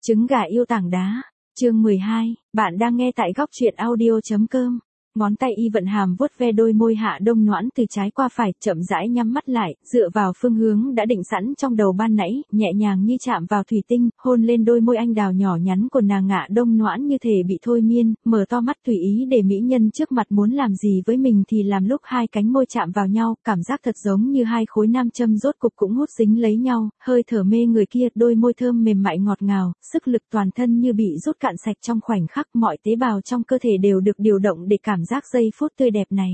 Trứng gà yêu tảng đá, chương 12, bạn đang nghe tại góc truyện audio.com. Ngón tay Y Vận Hàm vuốt ve đôi môi Hạ Đông Noãn từ trái qua phải, chậm rãi nhắm mắt lại, dựa vào phương hướng đã định sẵn trong đầu ban nãy, nhẹ nhàng như chạm vào thủy tinh, hôn lên đôi môi anh đào nhỏ nhắn của nàng. Hạ Đông Noãn như thể bị thôi miên, mở to mắt tùy ý để mỹ nhân trước mặt muốn làm gì với mình thì làm. Lúc hai cánh môi chạm vào nhau, cảm giác thật giống như hai khối nam châm rốt cục cũng hút dính lấy nhau, hơi thở mê người kia, đôi môi thơm mềm mại ngọt ngào, sức lực toàn thân như bị rút cạn sạch trong khoảnh khắc, mọi tế bào trong cơ thể đều được điều động để cảm giác giây phút tươi đẹp này.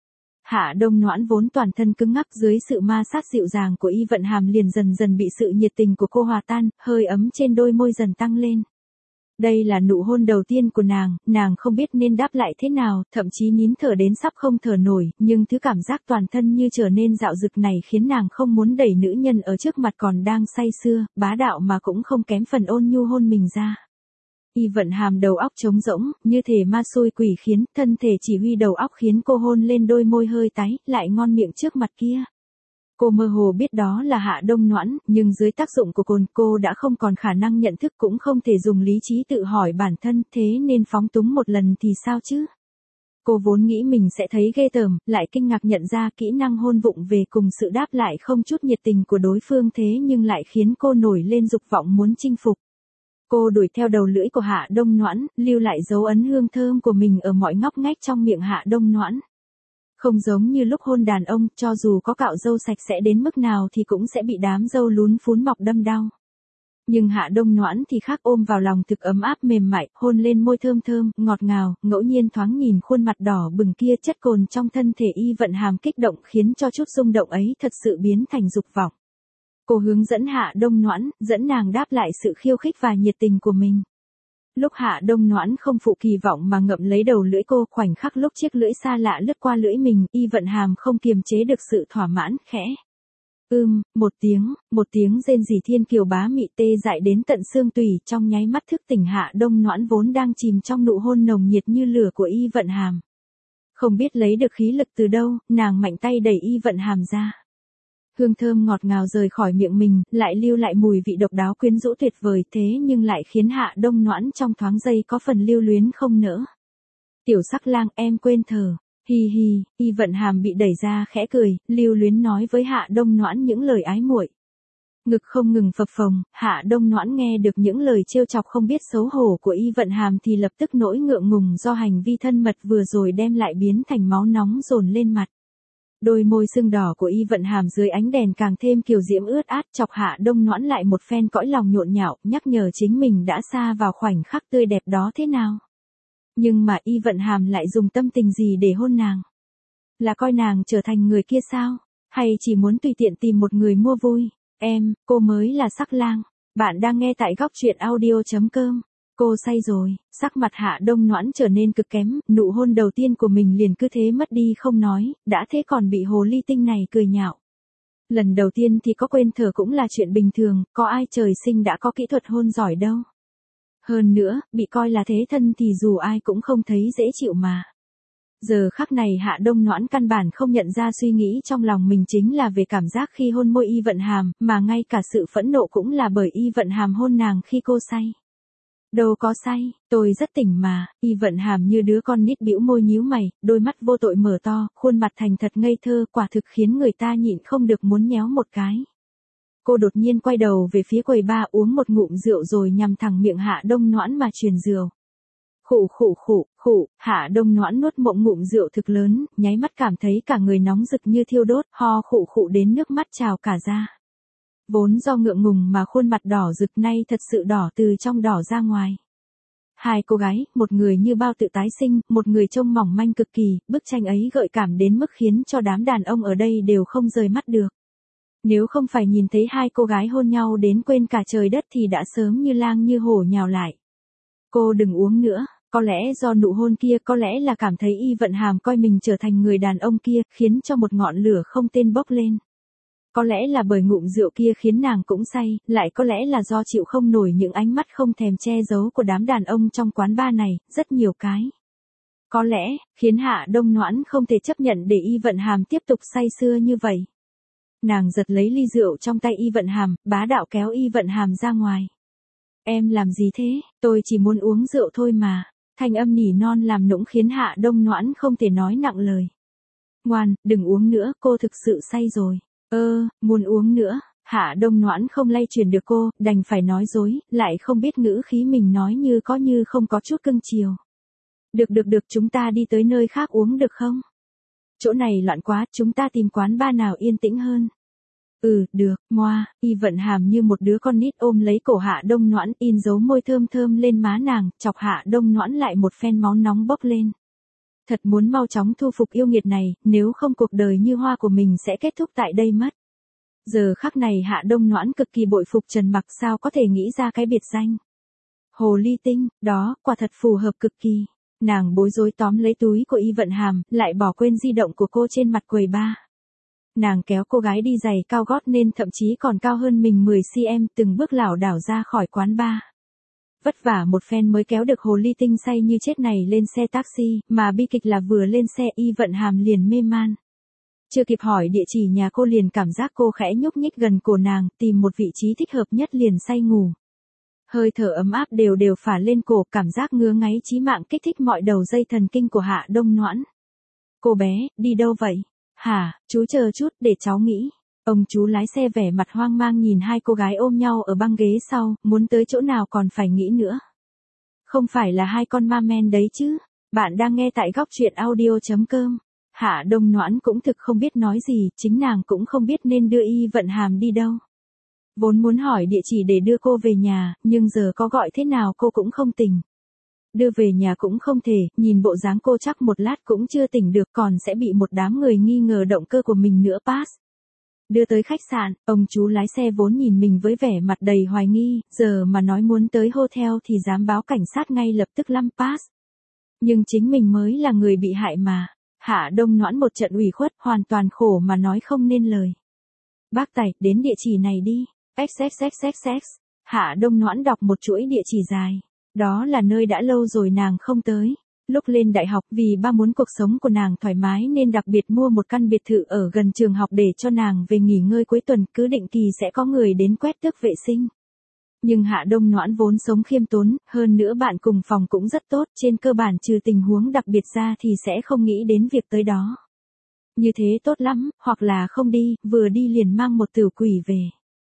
Hạ Đông Noãn vốn toàn thân cứng ngắc dưới sự ma sát dịu dàng của Y Vận Hàm liền dần dần bị sự nhiệt tình của cô hòa tan, hơi ấm trên đôi môi dần tăng lên. Đây là nụ hôn đầu tiên của nàng không biết nên đáp lại thế nào, thậm chí nín thở đến sắp không thở nổi, nhưng thứ cảm giác toàn thân như trở nên dạo dực này khiến nàng không muốn đẩy nữ nhân ở trước mặt còn đang say sưa, bá đạo mà cũng không kém phần ôn nhu hôn mình ra. Y Vận Hàm đầu óc trống rỗng, như thể ma xui quỷ khiến, thân thể chỉ huy đầu óc khiến cô hôn lên đôi môi hơi tái, lại ngon miệng trước mặt kia. Cô mơ hồ biết đó là Hạ Đông Noãn, nhưng dưới tác dụng của cồn cô đã không còn khả năng nhận thức, cũng không thể dùng lý trí tự hỏi bản thân, thế nên phóng túng một lần thì sao chứ? Cô vốn nghĩ mình sẽ thấy ghê tởm, lại kinh ngạc nhận ra kỹ năng hôn vụng về cùng sự đáp lại không chút nhiệt tình của đối phương thế nhưng lại khiến cô nổi lên dục vọng muốn chinh phục. Cô đuổi theo đầu lưỡi của Hạ Đông Noãn, lưu lại dấu ấn hương thơm của mình ở mọi ngóc ngách trong miệng Hạ Đông Noãn. Không giống như lúc hôn đàn ông, cho dù có cạo râu sạch sẽ đến mức nào thì cũng sẽ bị đám râu lún phún mọc đâm đau. Nhưng Hạ Đông Noãn thì khác, ôm vào lòng thực ấm áp mềm mại, hôn lên môi thơm thơm, ngọt ngào, ngẫu nhiên thoáng nhìn khuôn mặt đỏ bừng kia, chất cồn trong thân thể Y Vận Hàm kích động khiến cho chút rung động ấy thật sự biến thành dục vọng. Cô hướng dẫn Hạ Đông Noãn, dẫn nàng đáp lại sự khiêu khích và nhiệt tình của mình. Lúc Hạ Đông Noãn không phụ kỳ vọng mà ngậm lấy đầu lưỡi cô, khoảnh khắc lúc chiếc lưỡi xa lạ lướt qua lưỡi mình, Y Vận Hàm không kiềm chế được sự thỏa mãn, khẽ. Một tiếng rên rỉ thiên kiều bá mị tê dại đến tận xương tủy, trong nháy mắt thức tỉnh Hạ Đông Noãn vốn đang chìm trong nụ hôn nồng nhiệt như lửa của Y Vận Hàm. Không biết lấy được khí lực từ đâu, nàng mạnh tay đẩy Y Vận Hàm ra. Hương thơm ngọt ngào rời khỏi miệng mình, lại lưu lại mùi vị độc đáo quyến rũ tuyệt vời, thế nhưng lại khiến Hạ Đông Noãn trong thoáng giây có phần lưu luyến không nỡ. Tiểu sắc lang, em quên thở. Hi hi, Y Vận Hàm bị đẩy ra khẽ cười, lưu luyến nói với Hạ Đông Noãn những lời ái muội. Ngực không ngừng phập phồng, Hạ Đông Noãn nghe được những lời trêu chọc không biết xấu hổ của Y Vận Hàm thì lập tức nỗi ngượng ngùng do hành vi thân mật vừa rồi đem lại biến thành máu nóng dồn lên mặt. Đôi môi sưng đỏ của Y Vận Hàm dưới ánh đèn càng thêm kiều diễm ướt át, chọc Hạ Đông Noãn lại một phen cõi lòng nhộn nhạo, nhắc nhở chính mình đã xa vào khoảnh khắc tươi đẹp đó thế nào. Nhưng mà Y Vận Hàm lại dùng tâm tình gì để hôn nàng? Là coi nàng trở thành người kia sao? Hay chỉ muốn tùy tiện tìm một người mua vui? Cô mới là sắc lang. Bạn đang nghe tại góc truyện audio.com. Cô say rồi, sắc mặt Hạ Đông Noãn trở nên cực kém, nụ hôn đầu tiên của mình liền cứ thế mất đi không nói, đã thế còn bị hồ ly tinh này cười nhạo. Lần đầu tiên thì có quên thở cũng là chuyện bình thường, có ai trời sinh đã có kỹ thuật hôn giỏi đâu. Hơn nữa, bị coi là thế thân thì dù ai cũng không thấy dễ chịu mà. Giờ khắc này Hạ Đông Noãn căn bản không nhận ra suy nghĩ trong lòng mình chính là về cảm giác khi hôn môi Y Vận Hàm, mà ngay cả sự phẫn nộ cũng là bởi Y Vận Hàm hôn nàng khi cô say. Đâu có say, tôi rất tỉnh mà. Y Vận Hàm như đứa con nít bĩu môi nhíu mày, đôi mắt vô tội mở to, khuôn mặt thành thật ngây thơ, quả thực khiến người ta nhịn không được muốn nhéo một cái. Cô đột nhiên quay đầu về phía quầy bar uống một ngụm rượu rồi nhằm thẳng miệng Hạ Đông Noãn mà truyền rượu. Khụ, Hạ Đông Noãn nuốt một ngụm rượu thực lớn, nháy mắt cảm thấy cả người nóng rực như thiêu đốt, ho khụ đến nước mắt trào cả ra. Vốn do ngượng ngùng mà khuôn mặt đỏ rực nay thật sự đỏ từ trong đỏ ra ngoài. Hai cô gái, một người như bao tự tái sinh, một người trông mỏng manh cực kỳ, bức tranh ấy gợi cảm đến mức khiến cho đám đàn ông ở đây đều không rời mắt được. Nếu không phải nhìn thấy hai cô gái hôn nhau đến quên cả trời đất thì đã sớm như lang như hổ nhào lại. Cô đừng uống nữa, có lẽ do nụ hôn kia, có lẽ là cảm thấy Y Vận Hàm coi mình trở thành người đàn ông kia, khiến cho một ngọn lửa không tên bốc lên. Có lẽ là bởi ngụm rượu kia khiến nàng cũng say, lại có lẽ là do chịu không nổi những ánh mắt không thèm che giấu của đám đàn ông trong quán bar này, rất nhiều cái. Có lẽ, khiến Hạ Đông Noãn không thể chấp nhận để Y Vận Hàm tiếp tục say sưa như vậy. Nàng giật lấy ly rượu trong tay Y Vận Hàm, bá đạo kéo Y Vận Hàm ra ngoài. em làm gì thế, tôi chỉ muốn uống rượu thôi mà. Thanh âm nỉ non làm nũng khiến Hạ Đông Noãn không thể nói nặng lời. Ngoan, đừng uống nữa, cô thực sự say rồi. Muốn uống nữa. Hạ Đông Noãn không lay chuyển được cô, đành phải nói dối, lại không biết ngữ khí mình nói như không có chút cưng chiều. Được, chúng ta đi tới nơi khác uống được không? Chỗ này loạn quá, chúng ta tìm quán bar nào yên tĩnh hơn. Được, moa, Y Vận Hàm như một đứa con nít ôm lấy cổ Hạ Đông Noãn, in dấu môi thơm thơm lên má nàng, chọc Hạ Đông Noãn lại một phen máu nóng bốc lên. Thật muốn mau chóng thu phục yêu nghiệt này, nếu không cuộc đời như hoa của mình sẽ kết thúc tại đây mất. Giờ khắc này Hạ Đông Noãn cực kỳ bội phục Trần Mặc, sao có thể nghĩ ra cái biệt danh Hồ Ly Tinh, đó, quả thật phù hợp cực kỳ. Nàng bối rối tóm lấy túi của Y Vận Hàm, lại bỏ quên di động của cô trên mặt quầy bar. Nàng kéo cô gái đi giày cao gót nên thậm chí còn cao hơn mình 10cm, từng bước lảo đảo ra khỏi quán bar. Vất vả một phen mới kéo được Hồ Ly Tinh say như chết này lên xe taxi, mà bi kịch là vừa lên xe Y Vận Hàm liền mê man. Chưa kịp hỏi địa chỉ nhà cô liền cảm giác cô khẽ nhúc nhích gần cổ nàng, tìm một vị trí thích hợp nhất liền say ngủ. Hơi thở ấm áp đều phả lên cổ, cảm giác ngứa ngáy chí mạng kích thích mọi đầu dây thần kinh của Hạ Đông Noãn. Cô bé, đi đâu vậy? Hả, chú chờ chút để cháu nghĩ. Ông chú lái xe vẻ mặt hoang mang nhìn hai cô gái ôm nhau ở băng ghế sau, muốn tới chỗ nào còn phải nghĩ nữa. Không phải là hai con ma men đấy chứ? Bạn đang nghe tại góc truyện audio.com. Hạ Đông Noãn cũng thực không biết nói gì, chính nàng cũng không biết nên đưa Y Vận Hàm đi đâu. Vốn muốn hỏi địa chỉ để đưa cô về nhà, nhưng giờ có gọi thế nào cô cũng không tỉnh. Đưa về nhà cũng không thể, nhìn bộ dáng cô chắc một lát cũng chưa tỉnh được, còn sẽ bị một đám người nghi ngờ động cơ của mình nữa. Pass. Đưa tới khách sạn, ông chú lái xe vốn nhìn mình với vẻ mặt đầy hoài nghi, giờ mà nói muốn tới hotel thì dám báo cảnh sát ngay lập tức. Pass. Nhưng chính mình mới là người bị hại mà. Hạ Đông Noãn một trận ủy khuất, hoàn toàn khổ mà nói không nên lời. Bác Tài, đến địa chỉ này đi. XXXXX. Hạ Đông Noãn đọc một chuỗi địa chỉ dài. Đó là nơi đã lâu rồi nàng không tới. Lúc lên đại học, vì ba muốn cuộc sống của nàng thoải mái nên đặc biệt mua một căn biệt thự ở gần trường học để cho nàng về nghỉ ngơi cuối tuần, cứ định kỳ sẽ có người đến quét tước vệ sinh. Nhưng Hạ Đông Noãn vốn sống khiêm tốn, hơn nữa bạn cùng phòng cũng rất tốt, trên cơ bản trừ tình huống đặc biệt ra thì sẽ không nghĩ đến việc tới đó. Như thế tốt lắm, hoặc là không đi, vừa đi liền mang một tử quỷ về.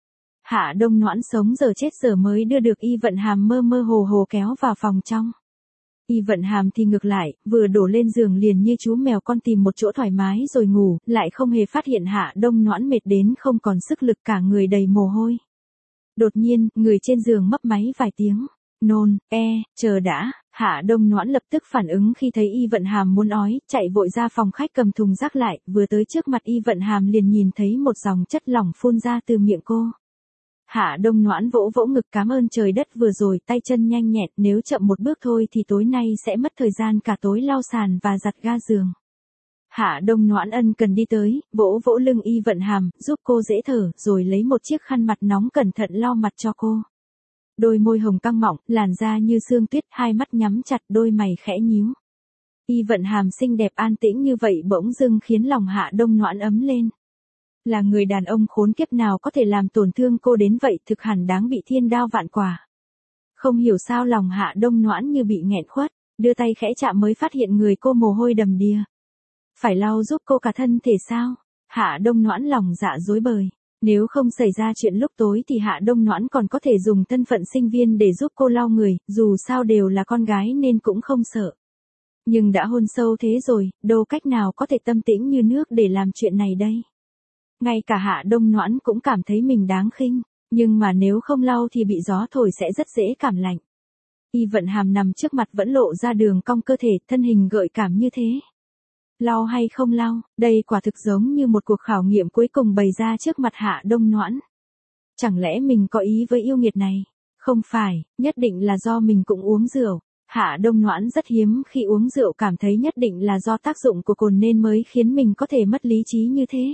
Hạ Đông Noãn sống giờ chết giờ mới đưa được Y Vận Hàm mơ mơ hồ hồ kéo vào phòng trong. Y Vận Hàm thì ngược lại, vừa đổ lên giường liền như chú mèo con tìm một chỗ thoải mái rồi ngủ, lại không hề phát hiện Hạ Đông Noãn mệt đến không còn sức lực, cả người đầy mồ hôi. Đột nhiên, người trên giường mấp máy vài tiếng. Nôn, chờ đã. Hạ Đông Noãn lập tức phản ứng khi thấy Y Vận Hàm muốn ói, chạy vội ra phòng khách cầm thùng rác lại, vừa tới trước mặt Y Vận Hàm liền nhìn thấy một dòng chất lỏng phun ra từ miệng cô. Hạ Đông Noãn vỗ vỗ ngực cảm ơn trời đất vừa rồi, tay chân nhanh nhẹn, nếu chậm một bước thôi thì tối nay sẽ mất thời gian cả tối lau sàn và giặt ga giường. Hạ Đông Noãn ân cần đi tới, vỗ vỗ lưng Y Vận Hàm, giúp cô dễ thở, rồi lấy một chiếc khăn mặt nóng cẩn thận lau mặt cho cô. Đôi môi hồng căng mọng, làn da như sương tuyết, hai mắt nhắm chặt, đôi mày khẽ nhíu. Y Vận Hàm xinh đẹp an tĩnh như vậy bỗng dưng khiến lòng Hạ Đông Noãn ấm lên. Là người đàn ông khốn kiếp nào có thể làm tổn thương cô đến vậy, thực hẳn đáng bị thiên đao vạn quả. Không hiểu sao lòng Hạ Đông Noãn như bị nghẹn khuất, đưa tay khẽ chạm mới phát hiện người cô mồ hôi đầm đìa. Phải lau giúp cô cả thân thể sao? Hạ Đông Noãn lòng dạ rối bời. Nếu không xảy ra chuyện lúc tối thì Hạ Đông Noãn còn có thể dùng thân phận sinh viên để giúp cô lau người, dù sao đều là con gái nên cũng không sợ. Nhưng đã hôn sâu thế rồi, đâu cách nào có thể tâm tĩnh như nước để làm chuyện này đây. Ngay cả Hạ Đông Noãn cũng cảm thấy mình đáng khinh, nhưng mà nếu không lau thì bị gió thổi sẽ rất dễ cảm lạnh. Y Vận Hàm nằm trước mặt vẫn lộ ra đường cong cơ thể, thân hình gợi cảm như thế. Lau hay không lau, đây quả thực giống như một cuộc khảo nghiệm cuối cùng bày ra trước mặt Hạ Đông Noãn. Chẳng lẽ mình có ý với yêu nghiệt này? Không phải, nhất định là do mình cũng uống rượu. Hạ Đông Noãn rất hiếm khi uống rượu, cảm thấy nhất định là do tác dụng của cồn nên mới khiến mình có thể mất lý trí như thế.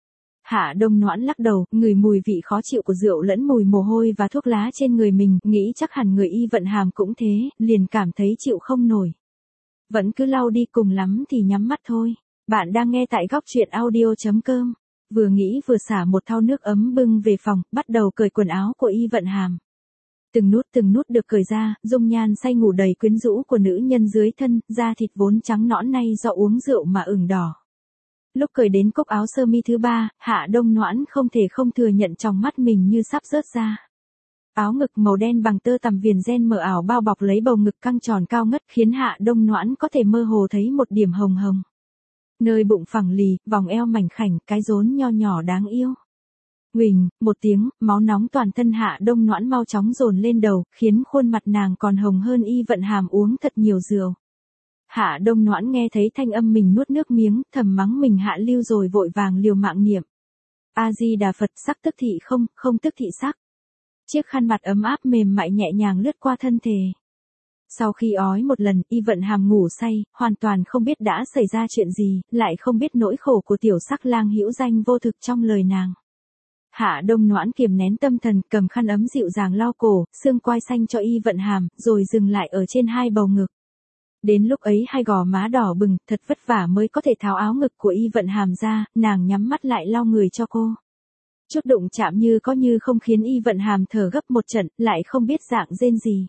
Hạ Đông Noãn lắc đầu, ngửi mùi vị khó chịu của rượu lẫn mùi mồ hôi và thuốc lá trên người mình, nghĩ chắc hẳn người Y Vận Hàm cũng thế, liền cảm thấy chịu không nổi. Vẫn cứ lau đi, cùng lắm thì nhắm mắt thôi. Bạn đang nghe tại góc truyện audio.com. Vừa nghĩ vừa xả một thau nước ấm bưng về phòng, bắt đầu cởi quần áo của Y Vận Hàm. Từng nút được cởi ra, dung nhan say ngủ đầy quyến rũ của nữ nhân dưới thân, da thịt vốn trắng nõn nay do uống rượu mà ửng đỏ. Lúc cởi đến cúc áo sơ mi thứ 3, Hạ Đông Noãn không thể không thừa nhận trong mắt mình như sắp rớt ra. Áo ngực màu đen bằng tơ tằm viền ren mờ ảo bao bọc lấy bầu ngực căng tròn cao ngất khiến Hạ Đông Noãn có thể mơ hồ thấy một điểm hồng hồng. Nơi bụng phẳng lì, vòng eo mảnh khảnh, cái rốn nho nhỏ đáng yêu. Huỳnh, một tiếng, máu nóng toàn thân Hạ Đông Noãn mau chóng dồn lên đầu, khiến khuôn mặt nàng còn hồng hơn Y Vận Hàm uống thật nhiều rượu. Hạ Đông Noãn nghe thấy thanh âm mình nuốt nước miếng, thầm mắng mình hạ lưu rồi vội vàng liều mạng niệm. A Di Đà Phật, sắc tức thị không, không tức thị sắc. Chiếc khăn mặt ấm áp mềm mại nhẹ nhàng lướt qua thân thể. Sau khi ói một lần, Y Vận Hàm ngủ say, hoàn toàn không biết đã xảy ra chuyện gì, lại không biết nỗi khổ của tiểu sắc lang hữu danh vô thực trong lời nàng. Hạ Đông Noãn kiềm nén tâm thần, cầm khăn ấm dịu dàng lau cổ, xương quai xanh cho Y Vận Hàm, rồi dừng lại ở trên hai bầu ngực. Đến lúc ấy hai gò má đỏ bừng, thật vất vả mới có thể tháo áo ngực của Y Vận Hàm ra, nàng nhắm mắt lại lau người cho cô. Chút đụng chạm như có như không khiến Y Vận Hàm thở gấp một trận, lại không biết dạng rên gì.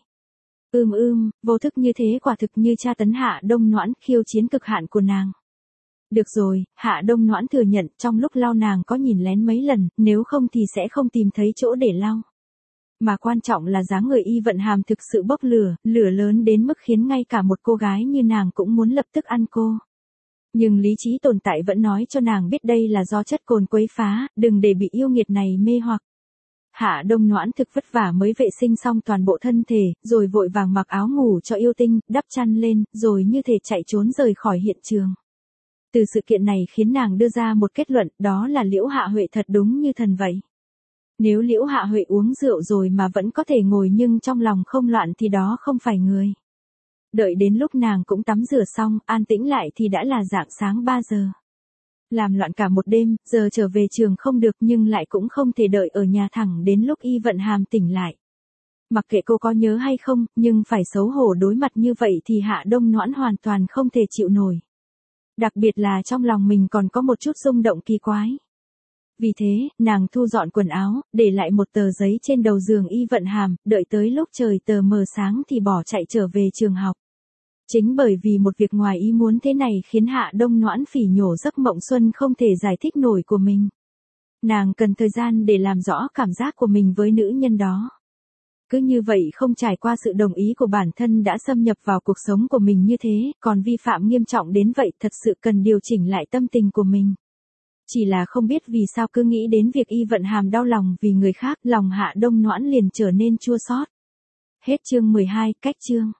Vô thức như thế quả thực như tra tấn Hạ Đông Noãn, khiêu chiến cực hạn của nàng. Được rồi, Hạ Đông Noãn thừa nhận trong lúc lau nàng có nhìn lén mấy lần, nếu không thì sẽ không tìm thấy chỗ để lau. Mà quan trọng là dáng người Y Vận Hàm thực sự bốc lửa, lửa lớn đến mức khiến ngay cả một cô gái như nàng cũng muốn lập tức ăn cô. Nhưng lý trí tồn tại vẫn nói cho nàng biết đây là do chất cồn quấy phá, đừng để bị yêu nghiệt này mê hoặc. Hạ Đông Noãn thực vất vả mới vệ sinh xong toàn bộ thân thể, rồi vội vàng mặc áo ngủ cho yêu tinh, đắp chăn lên, rồi như thể chạy trốn rời khỏi hiện trường. Từ sự kiện này khiến nàng đưa ra một kết luận, đó là Liễu Hạ Huệ thật đúng như thần vậy. Nếu Liễu Hạ Huệ uống rượu rồi mà vẫn có thể ngồi nhưng trong lòng không loạn thì đó không phải người. Đợi đến lúc nàng cũng tắm rửa xong, an tĩnh lại thì đã là rạng sáng 3 giờ. Làm loạn cả một đêm, giờ trở về trường không được nhưng lại cũng không thể đợi ở nhà thẳng đến lúc Y Vận Hàm tỉnh lại. Mặc kệ cô có nhớ hay không, nhưng phải xấu hổ đối mặt như vậy thì Hạ Đông Noãn hoàn toàn không thể chịu nổi. Đặc biệt là trong lòng mình còn có một chút rung động kỳ quái. Vì thế, nàng thu dọn quần áo, để lại một tờ giấy trên đầu giường Y Vận Hàm, đợi tới lúc trời tờ mờ sáng thì bỏ chạy trở về trường học. Chính bởi vì một việc ngoài ý muốn thế này khiến Hạ Đông Noãn phỉ nhổ giấc mộng xuân không thể giải thích nổi của mình. Nàng cần thời gian để làm rõ cảm giác của mình với nữ nhân đó. Cứ như vậy không trải qua sự đồng ý của bản thân đã xâm nhập vào cuộc sống của mình như thế, còn vi phạm nghiêm trọng đến vậy thật sự cần điều chỉnh lại tâm tình của mình. Chỉ là không biết vì sao cứ nghĩ đến việc Y Vận Hàm đau lòng vì người khác, lòng Hạ Đông Noãn liền trở nên chua xót. Hết chương 12, cách chương.